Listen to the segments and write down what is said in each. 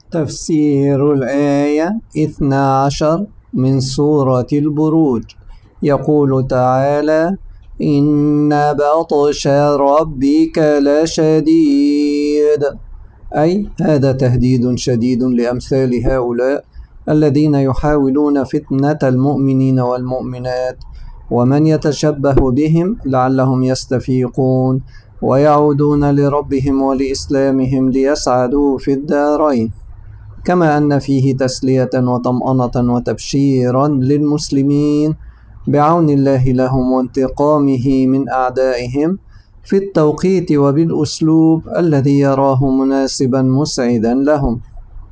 تفسير الآية 12 من سورة البروج. يقول تعالى: إن بطش ربك لشديد، أي هذا تهديد شديد لأمثال هؤلاء الذين يحاولون فتنة المؤمنين والمؤمنات، ومن يتشبه بهم لعلهم يستفيقون ويعودون لربهم ولإسلامهم ليسعدوا في الدارين. كما أن فيه تسلية وطمأنة وتبشيرا للمسلمين بعون الله لهم وانتقامه من أعدائهم في التوقيت وبالأسلوب الذي يراه مناسبا مسعدا لهم،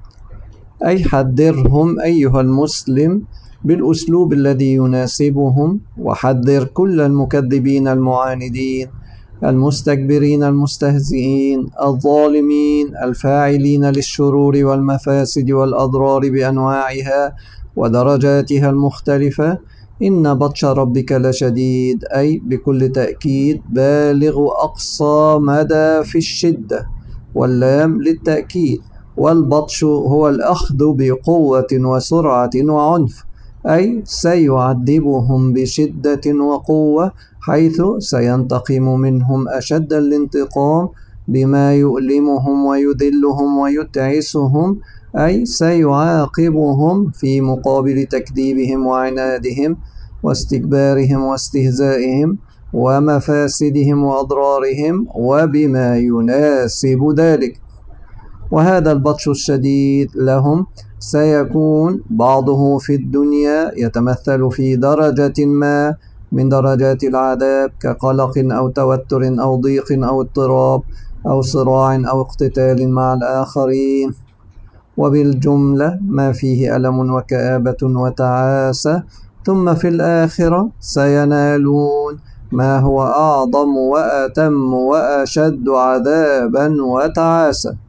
أي حذرهم أيها المسلم بالأسلوب الذي يناسبهم، وحذر كل المكذبين المعاندين المستكبرين المستهزئين الظالمين الفاعلين للشرور والمفاسد والأضرار بأنواعها ودرجاتها المختلفة. إن بطش ربك لشديد، أي بكل تأكيد بالغ أقصى مدى في الشدة، واللام للتأكيد. والبطش هو الأخذ بقوة وسرعة وعنف، أي سيعذبهم بشدة وقوة، حيث سينتقم منهم أشد الانتقام بما يؤلمهم ويذلهم ويتعسهم، أي سيعاقبهم في مقابل تكذيبهم وعنادهم واستكبارهم واستهزائهم ومفاسدهم وأضرارهم وبما يناسب ذلك. وهذا البطش الشديد لهم سيكون بعضه في الدنيا يتمثل في درجة ما من درجات العذاب، كقلق أو توتر أو ضيق أو اضطراب أو صراع أو اقتتال مع الآخرين، وبالجملة ما فيه ألم وكآبة وتعاسة. ثم في الآخرة سينالون ما هو أعظم وأتم وأشد عذابا وتعاسة.